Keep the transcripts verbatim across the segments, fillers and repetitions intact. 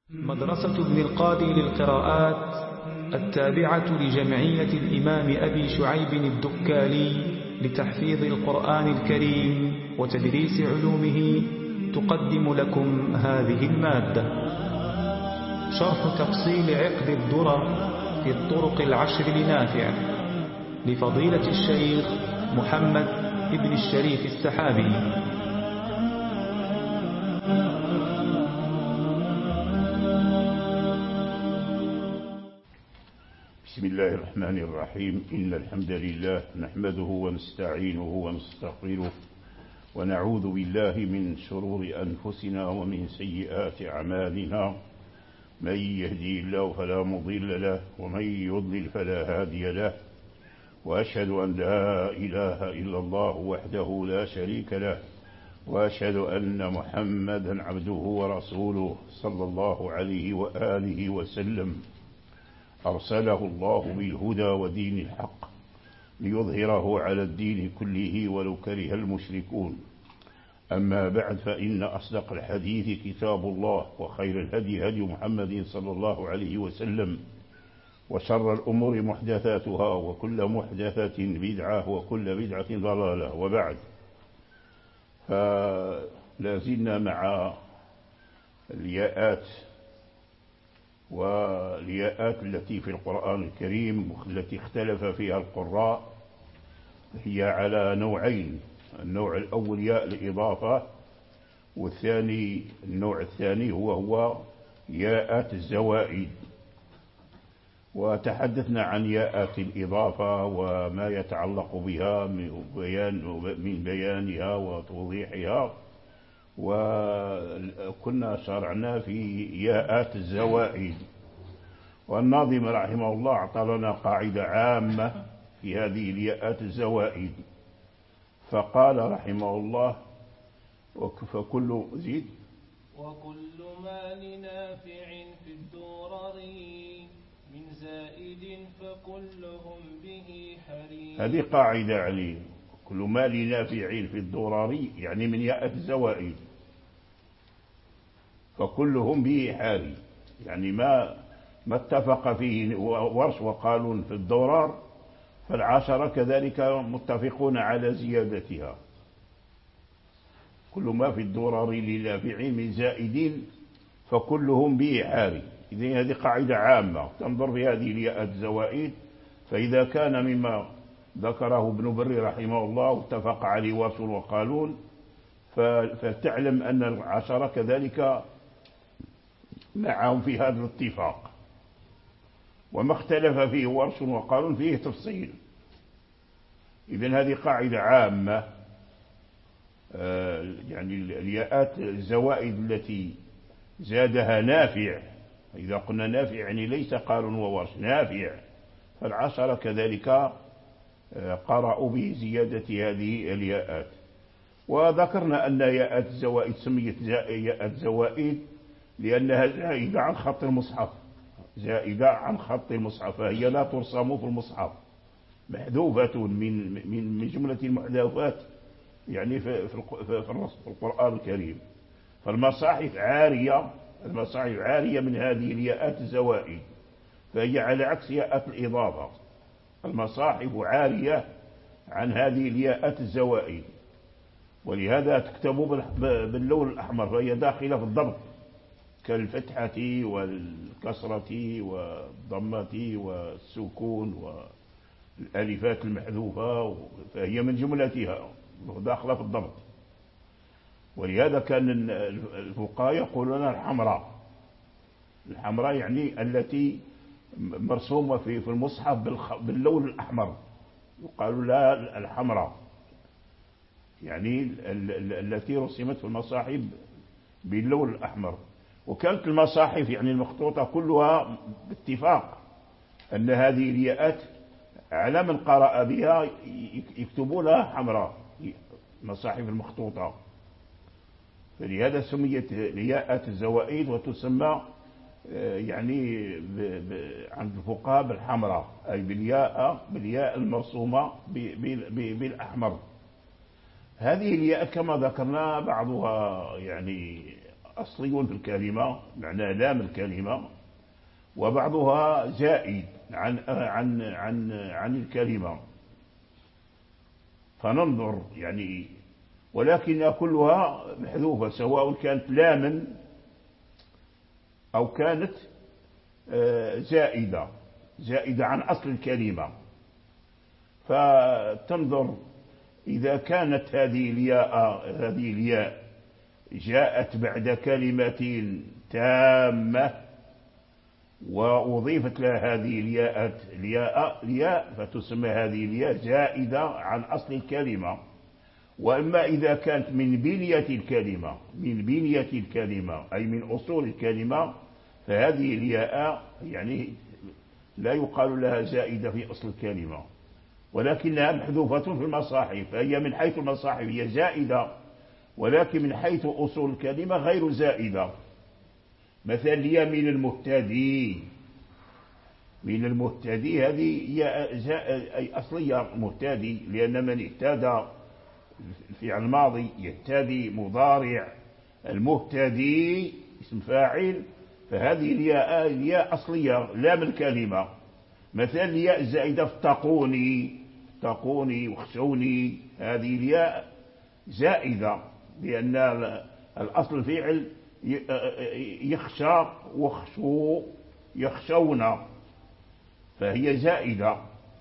مدرسة ابن القادي للقراءات التابعة لجمعية الإمام أبي شعيب الدكالي لتحفيظ القرآن الكريم وتدريس علومه تقدم لكم هذه المادة. شرح تفصيل عقد الدرر في الطرق العشر لنافع لفضيلة الشيخ محمد ابن الشريف السحابي. بسم الله الرحمن الرحيم. إن الحمد لله نحمده ونستعينه ونستغفره ونعوذ بالله من شرور أنفسنا ومن سيئات أعمالنا. من يهدي الله فلا مضل له ومن يضلل فلا هادي له، وأشهد أن لا إله إلا الله وحده لا شريك له، وأشهد أن محمدا عبده ورسوله صلى الله عليه وآله وسلم أرسله الله بالهدى ودين الحق ليظهره على الدين كله ولو كره المشركون. أما بعد، فإن أصدق الحديث كتاب الله، وخير الهدي هدي محمد صلى الله عليه وسلم، وشر الأمور محدثاتها، وكل محدثة بدعة، وكل بدعة ضلالة. وبعد، فلازلنا مع الياءات والياءات التي في القرآن الكريم التي اختلف فيها القراء. هي على نوعين: النوع الأول ياء الإضافة، والثاني النوع الثاني هو هو ياءات الزوائد. وتحدثنا عن ياءات الإضافة وما يتعلق بها من بيان من بيانها وتوضيحها، وكنا شرعنا في ياءات الزوائد. والناظم رحمه الله أعطى لنا قاعدة عامة في هذه الياءات الزوائد، فقال رحمه الله: فكل زيد وكل ما لنافع في الدرر من زائد فكلهم به حريم. هذه قاعدة عليه: كل ما لنافع في الدرر، يعني من ياءات الزوائد، فكلهم به حاري. يعني ما ما اتفق فيه ورش وقالون في الدرر، فالعشرة كذلك متفقون على زيادتها. كل ما في الدرر لنافع من زائدين فكلهم به حاري. إذن هذه قاعدة عامة تنظر في هذه الياءات الزوائد، فإذا كان مما ذكره ابن بري رحمه الله واتفق عليه ورش وقالون، فتعلم أن العشرة كذلك معهم في هذا الاتفاق. وما اختلف فيه ورش وقالون فيه تفصيل. إذن هذه قاعدة عامة. يعني الياءات الزوائد التي زادها نافع، إذا قلنا نافع يعني ليس قالون وورش، نافع، فالعشرة كذلك قرأوا بزيادة هذه الياءات. وذكرنا أن ياءات الزوائد سميت ياءات زوائد لأنها زائدة عن خط المصحف، زائدة عن خط المصحف، فهي لا ترسم في المصحف، محذوفة من من من جملة المحذوفات يعني في في القرآن الكريم. فالمصاحف عارية، المصاحف عارية من هذه الياءات الزوائد، فهي على عكس ياءات الإضافة. المصاحف عارية عن هذه الياءات الزوائد، ولهذا تكتب باللون الأحمر، فهي داخلة في الضبط كالفتحة والكسرة والضمة والسكون والألفات المحذوفة، فهي من جملتها داخلة في الضبط. ولهذا كان الفقهاء يقولون الحمراء. الحمراء يعني التي مرسومة في في المصحف باللون الأحمر، يقال لها الحمراء، يعني التي رسمت في المصاحف باللون الأحمر. وكانت المصاحف يعني المخطوطة كلها باتفاق أن هذه الياءات على من قرأ بها يكتبونها حمراء، المصاحف المخطوطة. فلهذا سميت ياءات الزوائد، وتسمى يعني عند الفقهاء بالحمراء، أي بالياء بالياء المرسومة بالأحمر. هذه الياء كما ذكرنا بعضها يعني أصلي في الكلمة معنى لام الكلمة، وبعضها زائد عن عن عن عن الكلمة، فننظر يعني، ولكن كلها محذوفة سواء كانت لاما أو كانت زائدة زائدة عن أصل الكلمة. فتنظر إذا كانت هذه الياء هذه الياء جاءت بعد كلمة تامة وأضيفت لها هذه الياء الياء الياء فتسمى هذه الياء زائدة عن أصل الكلمة. وإما إذا كانت من بنية الكلمة من بنية الكلمة أي من أصول الكلمة، فهذه الياء يعني لا يقال لها زائدة في أصل الكلمة، ولكنها محذوفة في المصاحف، فهي من حيث المصاحف هي زائدة، ولكن من حيث أصول الكلمة غير زائدة. مثل هي من المهتدي، من المهتدي هذه هي أي أصلية مهتدي، لأن من اهتدى الفعل الماضي يهتدي مضارع، المهتدي اسم فاعل، فهذه الياء الياء أصلية لا من الكلمة. مثل الياء الزائدة اتقوني اتقوني واخشوني، هذه الياء زائدة لأن الأصل الفعل يخشى واخشوا يخشون، فهي زائدة.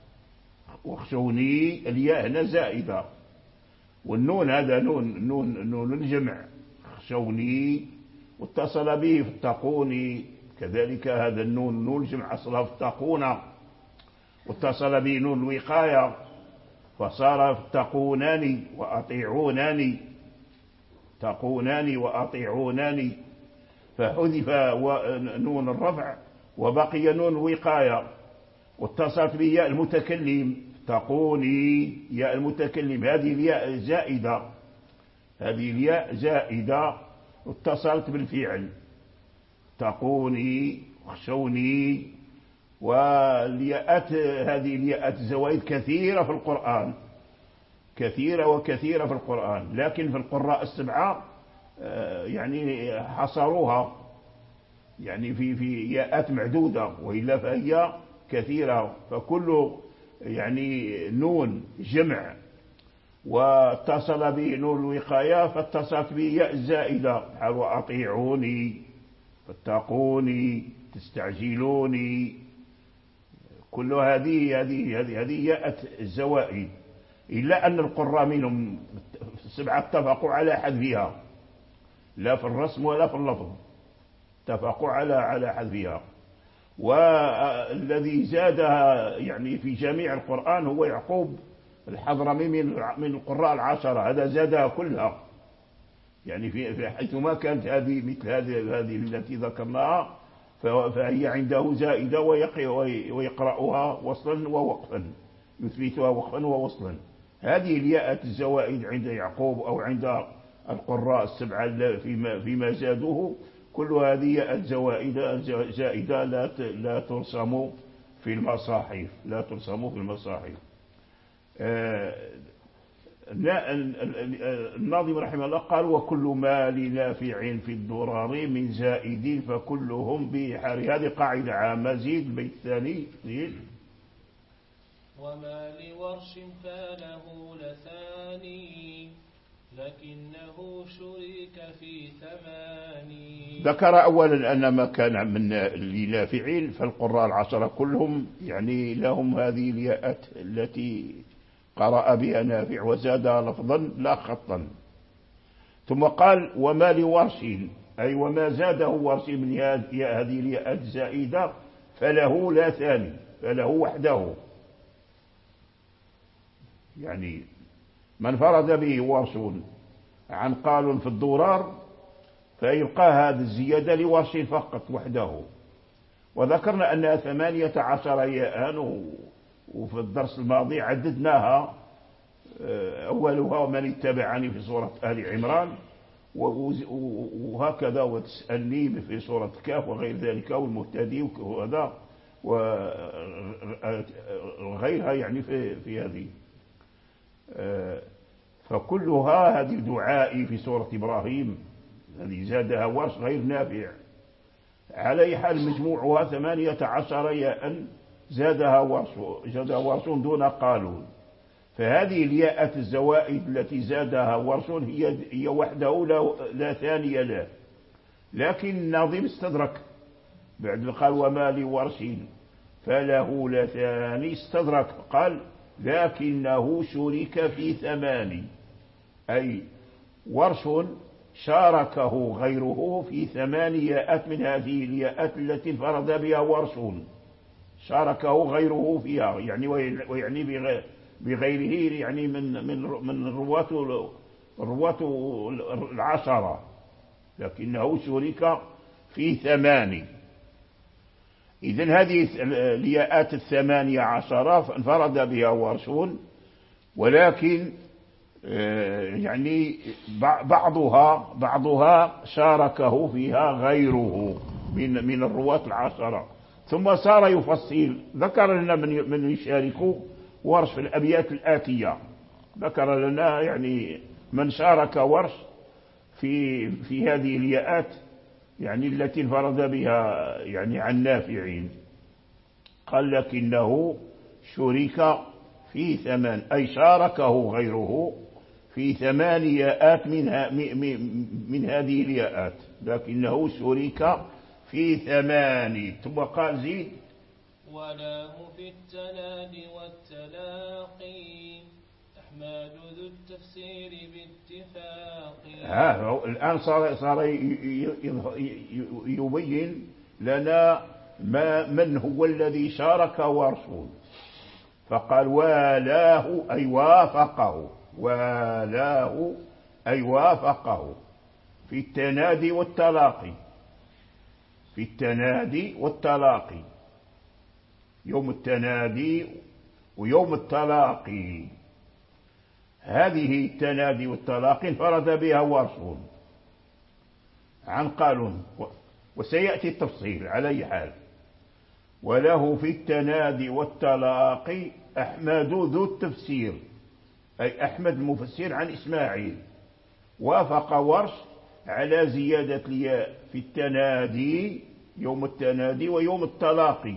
واخشوني الياء هنا زائدة، والنون هذا نون نون نون الجمع خشوني، واتصل به اتقوني، كذلك هذا النون نون الجمع أصلها اتقونا، واتصل به نون الوقاية فصار اتقونني وأطيعونني تقونني وأطيعونني، فحذف نون الرفع وبقي نون الوقاية، واتصلت به ياء المتكلم تقوني ياء المتكلم، هذه الياء زائدة هذه الياء زائدة واتصلت بالفعل تقوني خشوني. والياءات هذه الياءات زوائد كثيرة في القرآن، كثيرة وكثيرة في القرآن، لكن في القراء السبعة يعني حصروها يعني في في ياءات معدودة، وإلا فهي كثيرة. فكل يعني نون جمع واتصل به نون الوقاية فاتصلت به ياء زائدة، وأطيعوني فاتقوني تستعجلوني، كل هذه هذه هذه هذه ياء الزوائد، إلا أن القراء منهم السبعة اتفقوا على حذفها، لا في الرسم ولا في اللفظ، اتفقوا على على حذفها. والذي زادها يعني في جميع القرآن هو يعقوب الحضرمي من من القراء العشرة، هذا زادها كلها يعني في حيثما كانت هذه مثل هذه هذه التي ذكرناها فهي عنده زائدة ويقرأها وصلا ووقفا، يثبتها وقفا ووصلا. هذه الياءات الزوائد عند يعقوب أو عند القراء السبعة فيما فيما زادوه، كل هذه ياءات زوائد زائدة لا لا ترسم في المصاحف لا ترسم في المصاحف. الناظم رحمه الله قال: وكل ما لنافع في الضرر من زائد فكلهم بحر. هذه قاعدة عامة. زيد البيت الثاني. زيد. وما لورش فله لثاني لكنه شريك في ثماني. ذكر أولا أن ما كان من لنافع فالقراء العشرة كلهم يعني لهم هذه الياءات التي قرأ بها نافع وزادها لفظا لا خطا. ثم قال: وما لورش، أي وما زاده ورش من هذه الياءات الزائدة فله لا ثاني، فله وحده، يعني من فرد به ورش عن قال في الضرار فيبقى هذه الزيادة لورش فقط وحده. وذكرنا أنها ثمانية عشر ياء، وفي الدرس الماضي عددناها، أولها من اتبعني في سورة آل عمران، وهكذا وتسألني في سورة الكهف وغير ذلك، والمهتدي وهذا وغيرها يعني في في هذه. فكلها هذه دعائي في سورة إبراهيم هذه زادها ورش غير نافع. على حال مجموعها ثمانية عشر ياء زادها ورش زادها ورش دون قالون. فهذه الياءات الزوائد التي زادها ورش هي هي وحده لا, لا ثاني له. لكن الناظم استدرك بعد قال وما لورش فله لا ثاني، استدرك قال لكنه شرك في ثمان، أي ورش شاركه غيره في ثمان ياءات من هذه الياءات التي انفرد بها ورش، شاركه غيره فيها، يعني ويعني بغيره يعني من من من الرواة الرواة العشرة، لكنه شرك في ثمان. إذن هذه الياءات الثمانية عشرة انفرد بها ورشون، ولكن يعني بعضها بعضها شاركه فيها غيره من من الرواة العشرة. ثم صار يفصيل، ذكر لنا من من يشارك ورش في الأبيات الآتية، ذكر لنا يعني من شارك ورش في في هذه الياءات يعني التي انفرد بها يعني عن نافعين. قال لكنه شرك في ثمان، أي شاركه غيره في ثمان ياءات منها من هذه الياءات، لكنه شرك في ثمان. ثم قال زيد ولاه في التنادي والتلاقي أحمد ذو التفسير باتفاق. ها الآن صار صار يبين لنا ما من هو الذي شارك ورسول، فقال والاه أي وافقه، والاه أي وافقه في التنادي والتلاقي، في التنادي والتلاقي، يوم التنادي ويوم التلاقي. هذه التنادي والتلاقي انفرد بها ورش عن قالون، وسيأتي التفصيل على أي حال. وله في التنادي والتلاقي أحمد ذو التفسير، أي أحمد المفسر عن إسماعيل، وافق ورش على زيادة الياء في التنادي يوم التنادي ويوم التلاقي.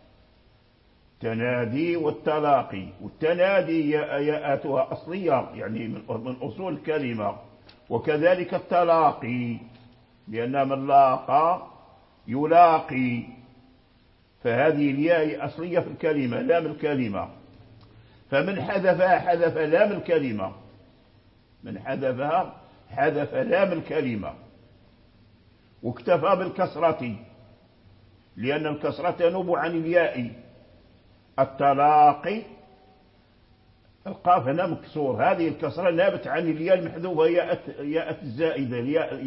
تنادي والتلاقي، والتنادي ياءاتها أصلية يعني من أصول الكلمة، وكذلك التلاقي لأن من لاقى يلاقي، فهذه الياء أصلية في الكلمة لام الكلمة، فمن حذفها حذف لام الكلمة، من حذفها حذف لام الكلمة، واكتفى بالكسرة لأن الكسرة تنوب عن الياء. التلاقي القاف هنا مكسور، هذه الكسرة نابت عن الياء المحذوفة ياء الزائدة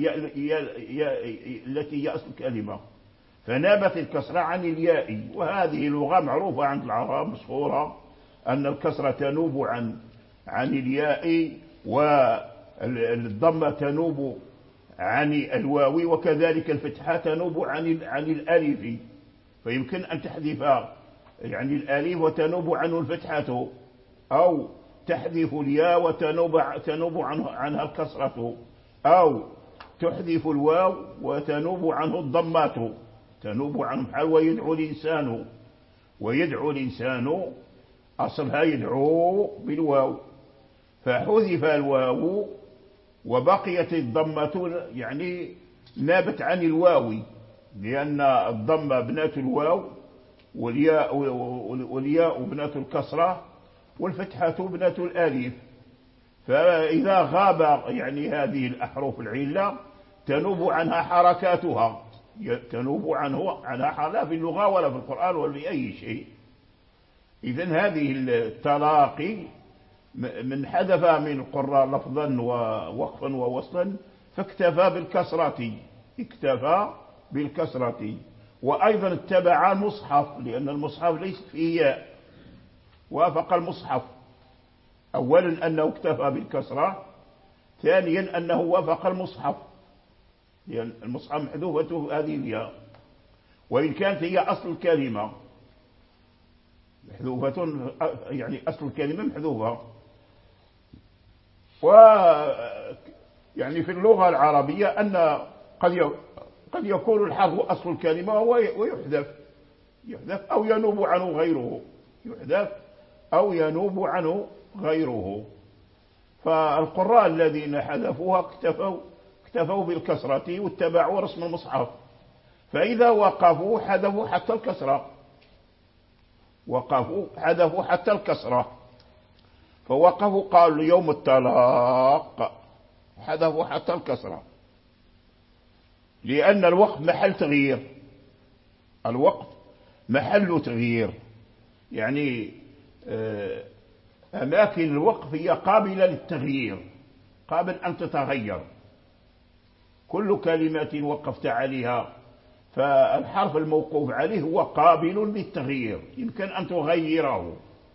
التي هي أصل الكلمة، فنابت الكسرة عن الياء. وهذه لغة معروفة عند العرب مشهورة أن الكسرة تنوب عن عن الياء، والضمة تنوب عن الواو، وكذلك الفتحة تنوب عن عن الألف، فيمكن أن تحذف يعني الألف وتنوب عنه الفتحة، أو تحذف الياء وتنوب تنوب عنه عنها الكسرة، أو تحذف الواو وتنوب عنه الضمات، تنوب عنه بحال ويدعو الإنسان، ويدعو الإنسان أصلها يدعو بالواو، فحذف الواو وبقيت الضمة يعني نابت عن الواو، لأن الضمة بنات الواو، والياء والياء بنات الكسرة، والفتحة بنات الألف. فإذا غاب يعني هذه الأحرف العلة تنوب عنها حركاتها، تنوب عنه عنها لا في اللغة ولا في القرآن ولا في أي شيء. إذن هذه التلاقي من حذف من القراء لفظا ووقفا ووصلا فاكتفى بالكسرة، اكتفى بالكسرة. وأيضا اتبع المصحف لأن المصحف ليس فيه ياء، وافق المصحف، أولا أنه اكتفى بالكسرة، ثانيا أنه وافق المصحف لأن المصحف محذوفة هذه الياء، وإن كانت هي أصل الكلمة محذوفة، يعني أصل الكلمة محذوفة. يعني في اللغة العربية أن قد قد يكون الحرف أصل الكلمة ويحذف يحذف أو ينوب عنه غيره يحذف أو ينوب عنه غيره. فالقراء الذين حذفوها اكتفوا اكتفوا بالكسرة واتبعوا رسم المصحف، فإذا وقفوا حذفوا حتى الكسرة وقفوا حذفوا حتى الكسرة فوقفوا قالوا يوم الطلاق حذفوا حتى الكسرة، لأن الوقف محل تغيير، الوقف محل تغيير، يعني أماكن الوقف هي قابلة للتغيير، قابل أن تتغير. كل كلمة وقفت عليها فالحرف الموقوف عليه هو قابل للتغيير، يمكن أن تغيره.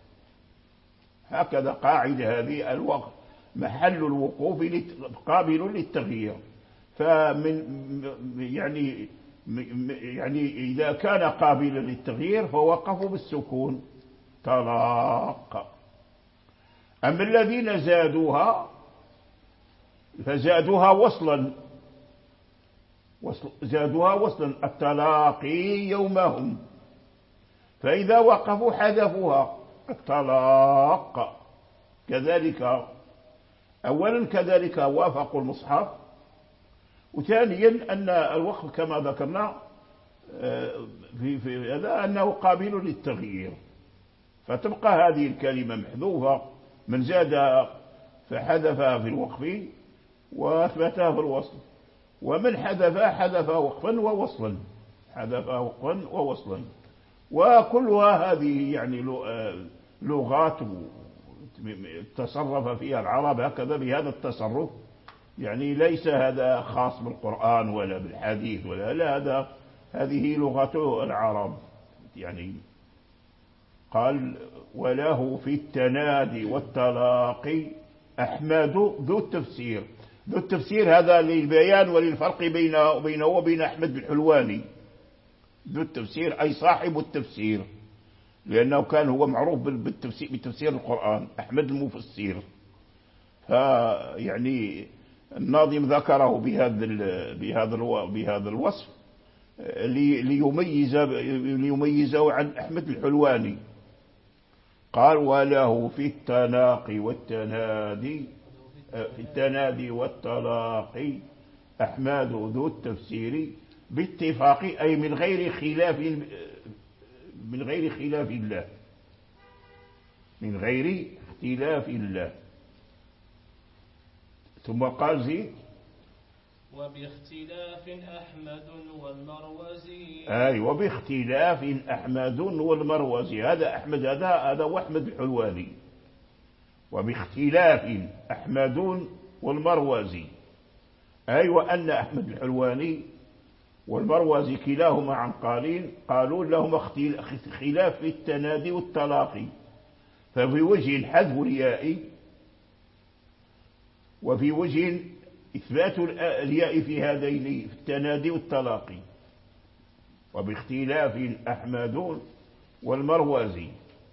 هكذا قاعدة هذه، الوقف محل الوقوف قابل للتغيير. فمن يعني يعني إذا كان قابلا للتغيير فوقفوا بالسكون طلاق. أما الذين زادوها فزادوها وصلا زادوها وصلا التلاقي يومهم، فإذا وقفوا حذفوها الطلاق. كذلك أولا كذلك وافقوا المصحف، وثانيا أن الوقف كما ذكرنا في في هذا أنه قابل للتغيير، فتبقى هذه الكلمة محذوفة، من زاد فحذفها في الوقف وأثبتها في الوصل، ومن حذفها حذفها وقفا ووصلا حذفها وقفا ووصلا. وكلها هذه يعني لغات تصرف فيها العرب هكذا بهذا التصرف، يعني ليس هذا خاص بالقرآن ولا بالحديث ولا لا، هذا هذه لغة العرب. يعني قال وله في التنادي والتلاقي أحمد ذو التفسير. ذو التفسير هذا للبيان وللفرق بينه وبينه وبين أحمد الحلواني. ذو التفسير أي صاحب التفسير، لأنه كان هو معروف بالتفسير بتفسير القرآن، أحمد المفسر. فيعني الناظم ذكره بهذا بهذا بهذا الوصف ليميز ليميزه عن أحمد الحلواني. قال وله في التناقي والتنادي في التنادي والتلاقي أحمد ذو التفسير باتفاق، أي من غير خلاف من غير خلاف الله من غير اختلاف الله. ثم قال زيد وباختلاف أحمد والمروزي. أي وباختلاف أحمد والمروزي، هذا أحمد هذا هذا وأحمد الحلواني. وباختلاف أحمد والمروزي، أي وأن أحمد الحلواني والمروزي كلاهما عن قالين قالوا لهما خلاف في التنادي والتلاقي، ففي وجه حذف الياء وفي وجه إثبات الياء في هذين في التنادي والتلاقي. وباختلاف أحمد والمروزي،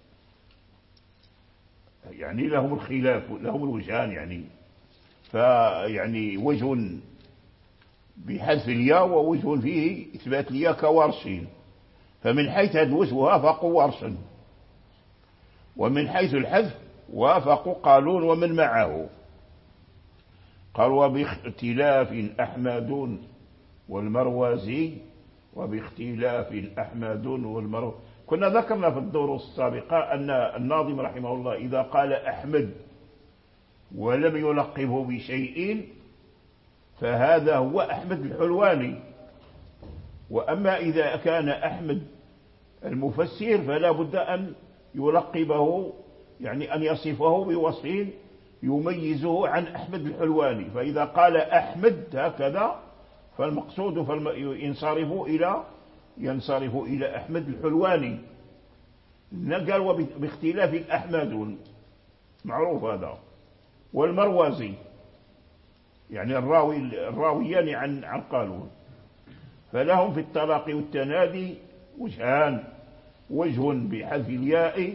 يعني لهم الخلاف لهم الوجهان، يعني فيعني وجه بحذف الياء ووجه فيه إثبات الياء كورش، فمن حيث الوجه وافقوا ورشا، ومن حيث الحذف وافقوا قالون ومن معه. قال وباختلاف أحمد والمروزي وباختلاف أحمد والمروزي. كنا ذكرنا في الدروس السابقة أن الناظم رحمه الله إذا قال أحمد ولم يلقبه بشيء فهذا هو أحمد الحلواني. وأما إذا كان أحمد المفسر فلا بد أن يلقبه، يعني أن يصفه بوصف يميزه عن أحمد الحلواني. فإذا قال أحمد هكذا فالمقصود ينصرف إلى ينصرف إلى أحمد الحلواني. قال باختلاف الأحمد معروف هذا، والمروزي يعني الراوي الراويان عن عن قالون، فلهم في التلاقي والتنادي وجهان، وجه بحذف الياء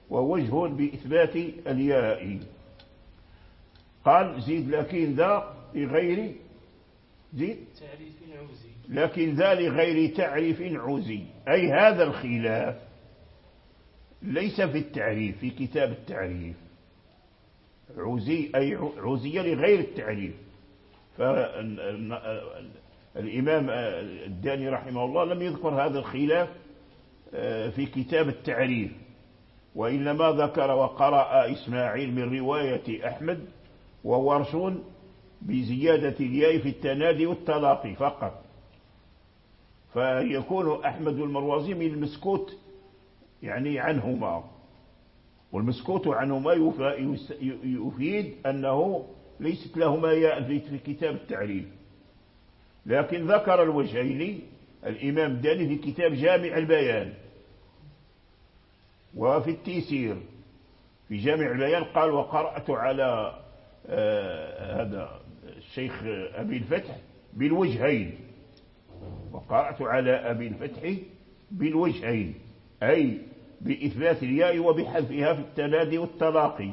ووجه بإثبات الياء. قال زيد لكن ذا لغير زيد تعريف عوزي، لكن ذا لغير تعريف عوزي، أي هذا الخلاف ليس في التعريف في كتاب التعريف، عوزي أي عوزية لغير التعريف. فالإمام الداني رحمه الله لم يذكر هذا الخلاف في كتاب التعريف، وإنما ذكر وقرأ إسماعيل من رواية أحمد وورش بزيادة الياء في التنادي والتلاقي فقط، فيكون أحمد والمروزي من المسكوت يعني عنهما، والمسكوت عنهما يفيد أنه ليست لهما ياء في كتاب التعريف. لكن ذكر الوجهين الإمام الداني في كتاب جامع البيان وفي التيسير. في جامع البيان قال وقرأت على آه هذا الشيخ أبي الفتح بالوجهين، وقرأت على أبي الفتح بالوجهين، أي بإثبات الياء وبحذفها في التنادي والتلاقي.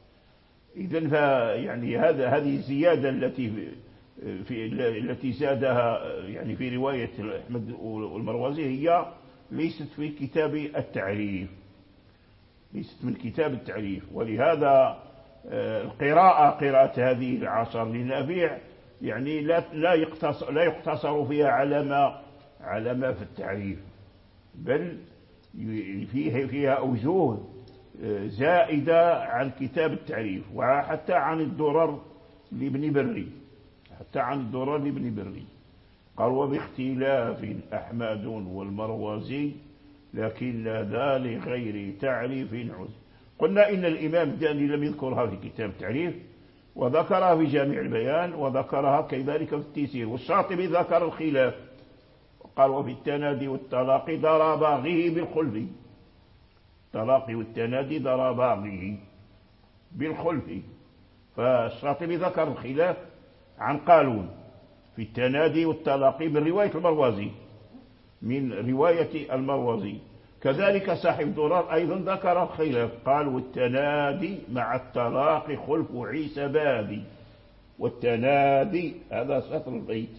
إذن يعني هذا هذه الزيادة التي في التي زادها يعني في رواية أحمد والمروزي هي ليست في كتاب التعريف، ليست من كتاب التعريف. ولهذا القراءة قراءة هذه العشر لنافع يعني لا لا يقتصر لا يقتصر فيها على ما على ما في التعريف، بل فيها فيها أوجه زائدة عن كتاب التعريف، وحتى عن الدرر لابن بري، حتى عن الدرر لابن بري. قال وباختلاف أحمد والمروزي لكن ذا لغير تعريف عز. قلنا إن الإمام الداني لم يذكرها في كتاب التعريف، وذكرها في جامع البيان، وذكرها كذلك في التيسير. والشاطبي ذكر الخلاف قال وفي التنادي والتلاقي ضرباغه بالخلف، التلاقي والتنادي ضرباغه بالخلف. فالشاطبي ذكر الخلاف عن قالون في التنادي والتلاقي من رواية المروزي من رواية المروزي. كذلك صاحب درار أيضا ذكر الخلاف قال والتنادي مع التلاقي خلف عيسى بادي، والتنادي هذا سطر البيت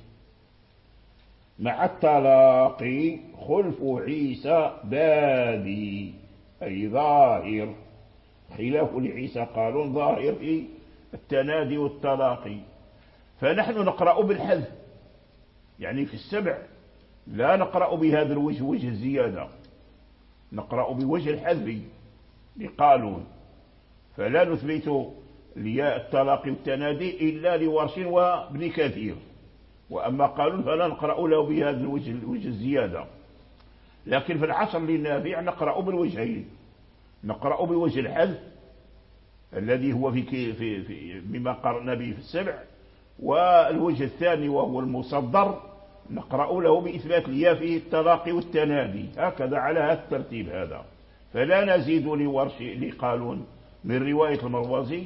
مع التلاقي خلف عيسى بادي أي ظاهر، خلاف لعيسى قالون ظاهر في التنادي والتلاقي. فنحن نقرأ بالحذف يعني في السبع لا نقرأ بهذا الوجه وجه الزيادة، نقرأ بوجه الحذف لقالون، فلا نثبت لياء التلاقي والتنادي إلا لورش وابن كثير، وأما قالون فلا نقرأ له بهذا الوجه وجه الزيادة. لكن في العشر للنافع نقرأ بالوجهين، نقرأ بوجه الحذف الذي هو في, في, في مما قرأنا به في السبع، والوجه الثاني وهو المصدر نقرأ له بإثبات الياء فيه التلاقي والتنادي، هكذا على هذا الترتيب هذا. فلا نزيد لورش لقالون من رواية المروزي،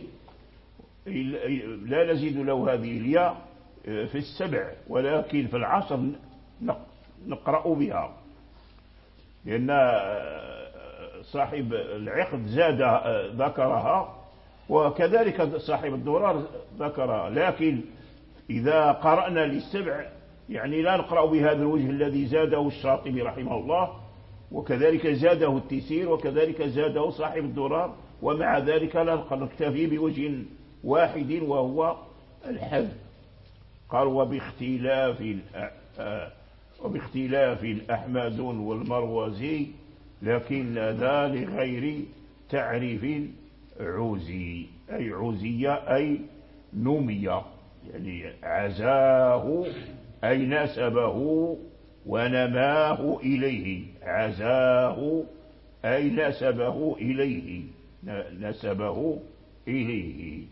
لا نزيد له هذه الياء في السبع، ولكن في العشر نقرأ بها، لأن صاحب العقد زاد ذكرها، وكذلك صاحب الدرار ذكرها. لكن إذا قرأنا للسبع يعني لا نقرأ بهذا الوجه الذي زاده الشاطبي رحمه الله، وكذلك زاده التيسير، وكذلك زاده صاحب الدرار، ومع ذلك لا نكتفي بوجه واحد وهو الحذف. قال وباختلاف وباختلاف الأحمد والمروزي لكن ذا لغير تعريف عوزي، أي عوزية أي نومية، يعني عزاه أي نسبه ونماه إليه، عزاه أي نسبه إليه، نسبه إليه.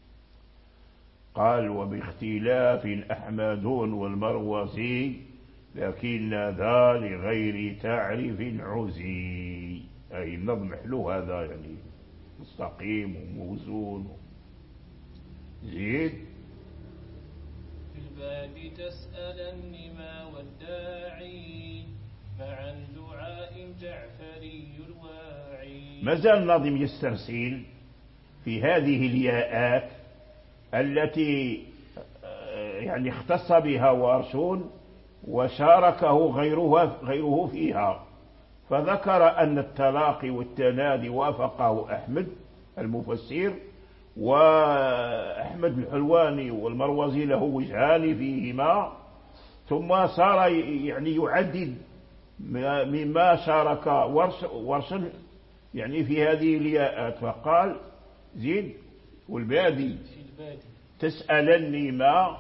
قال وباختلاف أحمد والمروزي لكن ذا لغير تعريف عزي، أي النظم حلو هذا يعني مستقيم وموزون. زيد في الباب تسألني ما والداعي مع دعاء جعفري الواعي. ما زال الناظم يسترسل في هذه الياءات التي يعني اختص بها ورش وشاركه غيره, غيره فيها، فذكر أن التلاقي والتنادي وافقه أحمد المفسر، وأحمد الحلواني والمروزي له وجهان فيهما، ثم صار يعني يعدد مما شارك ورش, ورش يعني في هذه الياءات، فقال زيد والبادي تسألني ما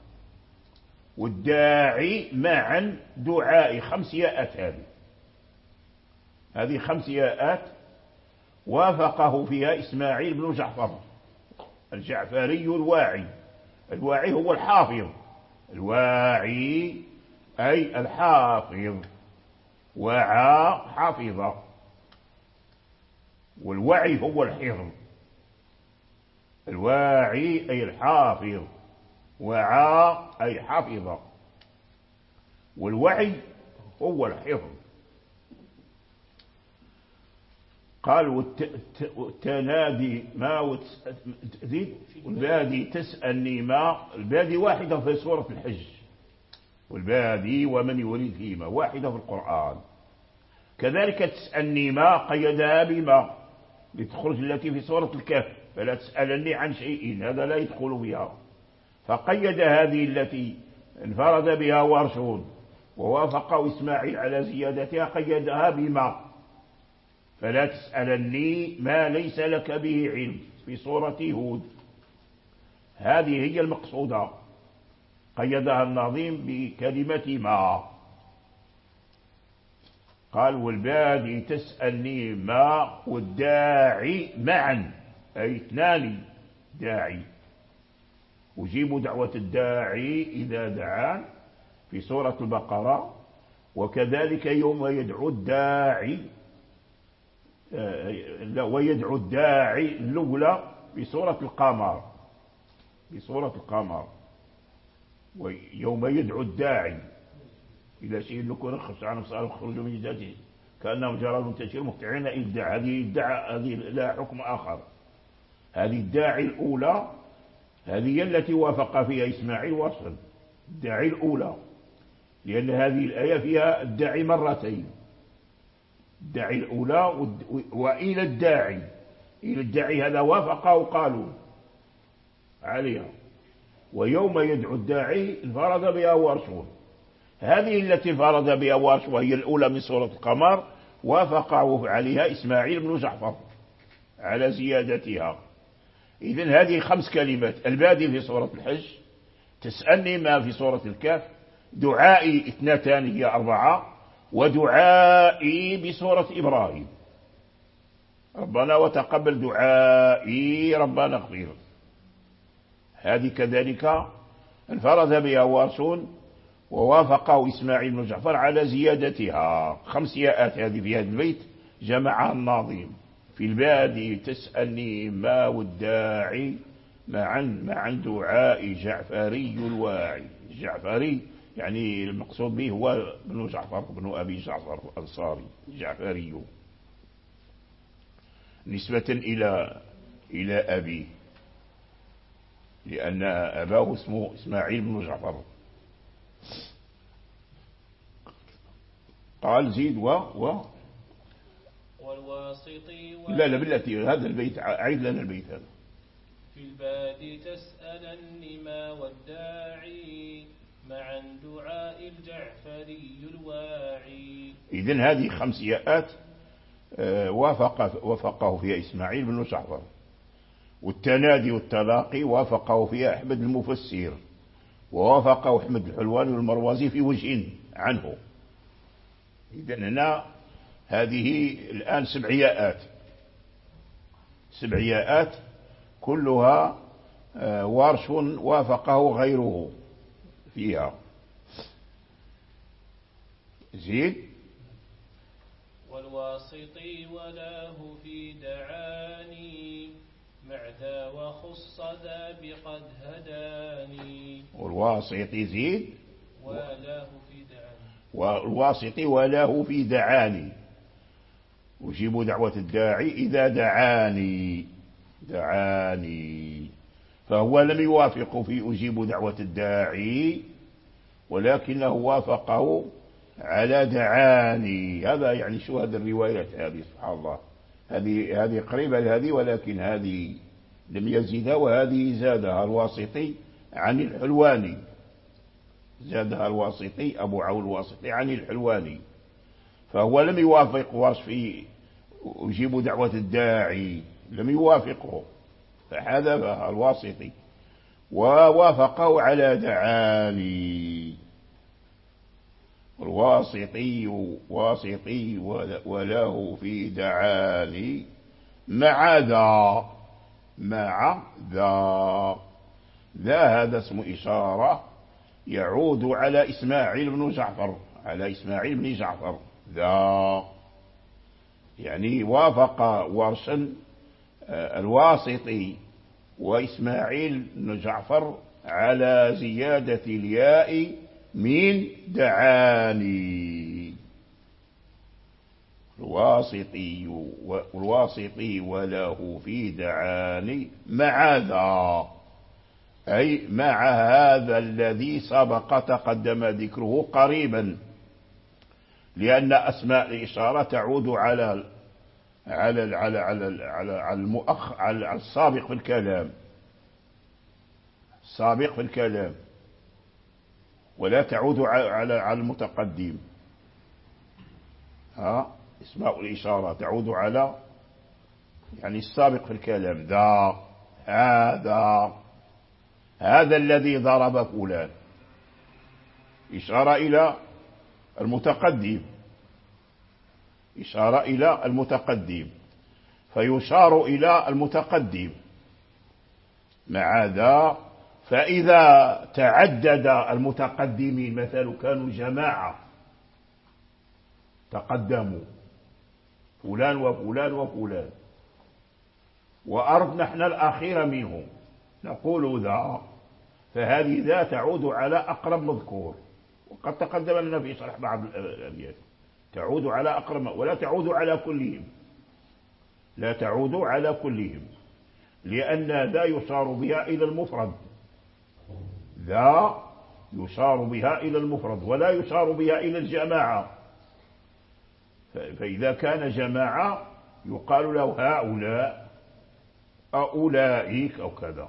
والداعي معا دعائي، خمس ياءات هذه هذه خمس ياءات وافقه فيها إسماعيل بن جعفر الجعفري الواعي. الواعي هو الحافظ، الواعي أي الحافظ، وعى حافظ، والوعي هو الحفظ. الواعي أي الحافظ، وعى أي حفظ، والوعي هو الحفظ. قال والتنادي ما وتزيد والبادي تسألني ما، البادي واحدة في سورة الحج، والبادي ومن يريد فيما واحدة في القرآن. كذلك تسألني ما قيدها بما لتخرج التي في سورة الكهف، فلا تسألني عن شيء، هذا لا يدخل بها، فقيد هذه التي انفرد بها ورش ووافقه إسماعيل على زيادتها، قيدها بما، فلا تسألني ما ليس لك به علم في سورة هود. هذه هي المقصودة، قيدها النظيم بكلمة ما. قال والبادي تسألني ما والداعي معا، أي اثنان داعي، أجيب دعوة الداعي إذا دعان في سورة البقرة، وكذلك يوم يدعو الداعي ويدعو الداعي الأولى في سورة القمر، في سورة القمر ويوم يدعو الداعي إلى شيء لكم خش عن صار خرجوا من جدته كأنهم جراد منتشر مهطعين إلى الداعي. هذه الدعاء هذه لا حكم آخر. هذه الداعي الأولى هذه التي وافق فيها إسماعيل وصل الداعي الأولى، لأن هذه الآية فيها الداعي مرتين، الداعي الأولى وإلى الداعي، إلى الداعي هذا وافق وقالوا عليها، ويوم يدعو الداعي انفرد بها ورسول. هذه التي انفرد بها ورسول وهي الأولى من سورة القمر وافقه عليها إسماعيل بن جعفر على زيادتها. إذن هذه خمس كلمات، البادي في سورة الحج، تسألني ما في سورة الكهف، دعائي اثنتان هي أربعة، ودعائي بسورة إبراهيم ربنا وتقبل دعائي ربنا اغفر. هذه كذلك انفرد بها وارسون ووافقه إسماعيل بن جعفر على زيادتها. خمس ياءات هذه في هذا البيت جمعها الناظم في البادي تسألني ما والداعي معا معا دعاء جعفري الواعي. جعفري يعني المقصود به هو ابن جعفر ابن أبي جعفر الأنصاري جعفري نسبة إلى إلى أبيه، لأن أباه اسمه إسماعيل بن جعفر. قال زيد و و والواسطي لا لا بالتي هذا البيت عيد لنا البيت هذا. في الباد تسألني ما والداعي معا دعاء الجعفري الواعي. إذن هذه خمس ياءات وافق وافقه فيها إسماعيل بن جعفر، والتنادي والتلاقي وافقه فيها أحمد المفسر، ووافقه أحمد الحلواني والمروزي في وجه عنه. إذن هنا هذه الآن سبع ياءات، سبع ياءات كلها وارش وافقه غيره فيها. زيد والواسطي ولاه في دعاني مع ذا وخص ذا بقد هداني. والواسطي زيد ولاه في دعاني، والواسطي ولاه في دعاني أجيب دعوة الداعي إذا دعاني. دعاني فهو لم يوافق في أجيب دعوة الداعي، ولكنه وافقه على دعاني. هذا يعني شو هذه الروايات هذه، سبحان الله، هذه هذه قريبة لهذه، ولكن هذه لم يزدها، وهذه زادها الواسطي عن الحلواني، زادها الواسطي أبو عون الواسطي عن الحلواني. فهو لم يوافق وصفي أجيب دعوة الداعي، لم يوافقه، فحذفها الواسطي ووافقه على دعاني. الواسطي واسطي وله في دعاني مع ذا، مع ذا، ذا هذا اسم إشارة يعود على إسماعيل بن جعفر، على إسماعيل بن جعفر. ذا يعني وافق ورشا الواسطي وإسماعيل بن جعفر على زيادة الياء من دعاني. الواسطي والواسطي وله في دعاني مع ذا، أي مع هذا الذي سبق تقدم ذكره قريبا، لأن أسماء الإشارة تعود على على على على على المؤخ على السابق في الكلام، السابق في الكلام، ولا تعود على على المتقدم. ها اسماء الإشارة تعود على يعني السابق في الكلام. ذا، هذا، هذا الذي ضرب فلان، إشارة إلى المتقدم، إشارة إلى المتقدم، فيشار إلى المتقدم مع ذا. فإذا تعدد المتقدمين، مثلا كانوا جماعة تقدموا فلان وفلان وفلان، وأردنا نحن الأخير منهم، نقول ذا، فهذه ذا تعود على أقرب مذكور، وقد تقدم لنا في شرح بعض الأبيات، تعود على أقرب، ولا تعود على كلهم، لا تعود على كلهم، لأن ذا يشار بها إلى المفرد، ذا يشار بها إلى المفرد ولا يشار بها إلى الجماعة. فإذا كان جماعة يقال له هؤلاء أولئك أو كذا.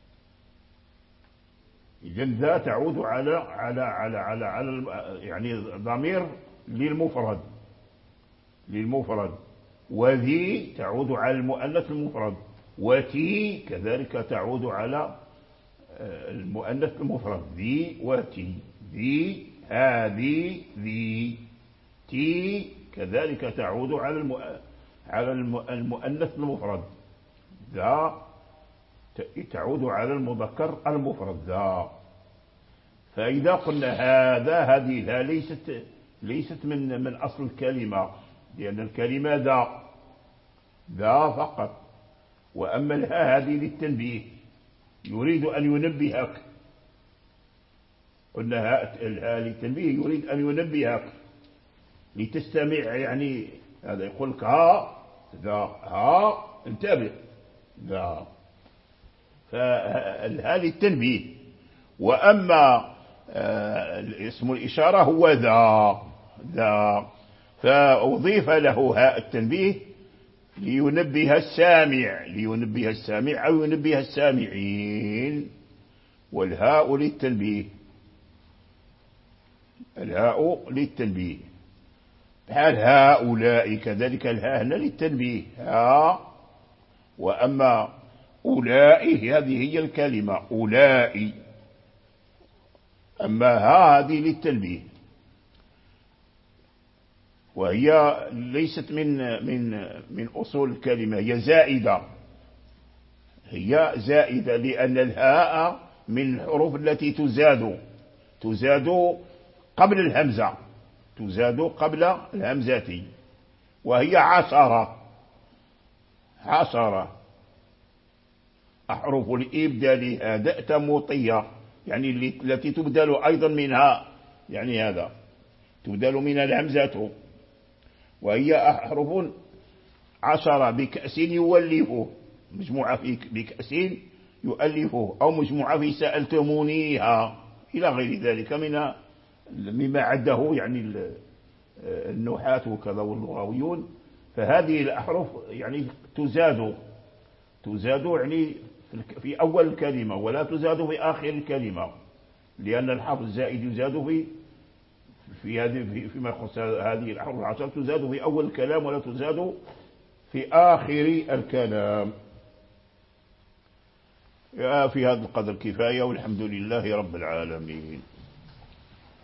إذن ذا تعود على على على على, على يعني ضمير للمفرد، للمفرد. وذي تعود على المؤنث المفرد، وتي كذلك تعود على المؤنث المفرد، ذي وتي، ذي هذه ذي، تي كذلك تعود على على المؤنث المفرد، ذا تعود على المذكر المفرد ذا. فإذا قلنا هذا، هذه لا ليست ليست من من أصل الكلمة، لأن الكلمة ذا، ذا فقط. وأما الها هذه للتنبيه، يريد أن ينبهك، قلنا الها للتنبيه يريد أن ينبهك لتستمع، يعني هذا يقول لك ها ذا، ها انتبه ذا، فالها للتنبيه. وأما اسم الإشارة هو ذا، ذا، فأضيف له هاء التنبيه لينبه السامع، لينبه السامع أو ينبه السامعين. والهاء للتنبيه، الهاء للتنبيه، بحال هؤلاء كذلك الهاء هنا للتنبيه، ها. وأما أولئك هذه هي الكلمة أولئك، أما ها هذه للتنبيه، وهي ليست من من من أصول الكلمة، هي زائدة، هي زائدة، لأن الهاء من الحروف التي تزاد، تزاد قبل الهمزة، تزاد قبل الهمزة، وهي عشرة، عشرة أحرف الإبدال هدأت مطية، يعني التي تبدل أيضا منها، يعني هذا تبدل من الهمزة، وهي أحرف عشرة بكأس يولفه، مجموعة في بكأس يؤلفه، أو مجموعة في سألتمونيها إلى غير ذلك من مما عده يعني النحاة وكذا واللغويون. فهذه الأحرف يعني تزاد تزاد يعني في أول الكلمة ولا تزاد في آخر الكلمة، لأن الحرف الزائد يزاد في في هذه فيما يخص هذه الأحرف العشر تزاد في أول الكلام ولا تزاد في آخر الكلام. في هذا القدر كفاية، والحمد لله رب العالمين.